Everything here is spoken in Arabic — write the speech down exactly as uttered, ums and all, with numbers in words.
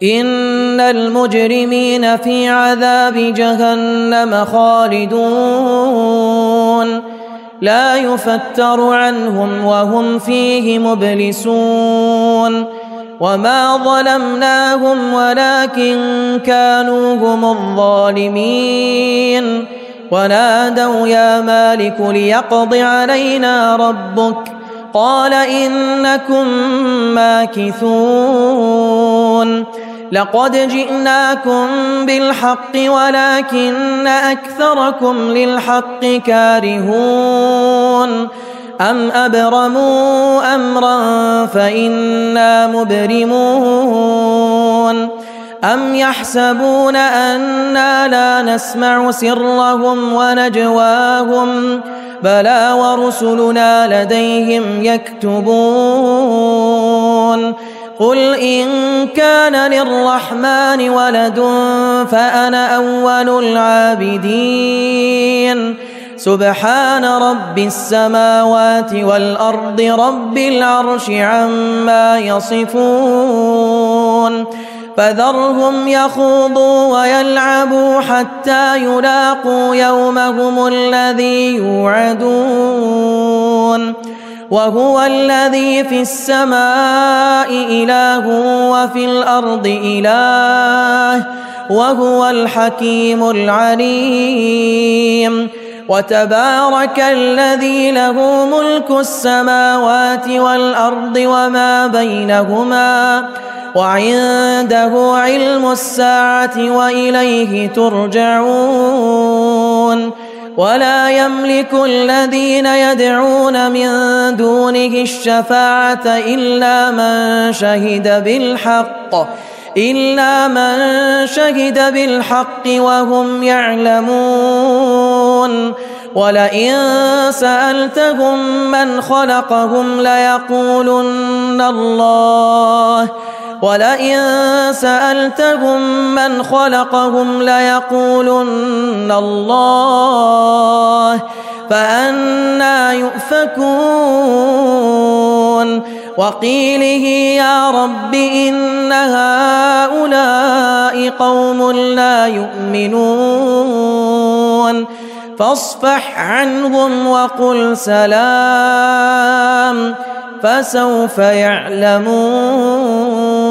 إن المجرمين في عذاب جهنم خالدون لا يفتر عنهم وهم فيه مبلسون وما ظلمناهم ولكن كانوا هم الظالمين ونادوا يا مالك ليقض علينا ربك قال إنكم ماكثون لقد جئناكم بالحق ولكن أكثركم للحق كارهون أم أبرموا أمرا فإنا مبرمون أم يحسبون أنا لا نسمع سرهم ونجواهم بلى ورسلنا لديهم يكتبون قل إن كان للرحمن ولد فأنا أول العابدين سبحان رب السماوات والأرض رب العرش عما يصفون فذرهم يخوضوا ويلعبوا حتى يلاقوا يومهم الذي يوعدون وهو الذي في السماء إله وفي الأرض إله وهو الحكيم العليم وتبارك الذي له ملك السماوات والأرض وما بينهما وعنده علم الساعة وإليه ترجعون ولا يملك الذين يدعون من دونه الشفاعة إلا من شهد بالحق إلا من شهد بالحق وهم يعلمون ولئن سألتهم من خلقهم ليقولن الله ولئن سألتهم من خلقهم ليقولن الله فأنى يؤفكون وقيله يا رب إن هؤلاء قوم لا يؤمنون فاصفح عنهم وقل سلام فسوف يعلمون.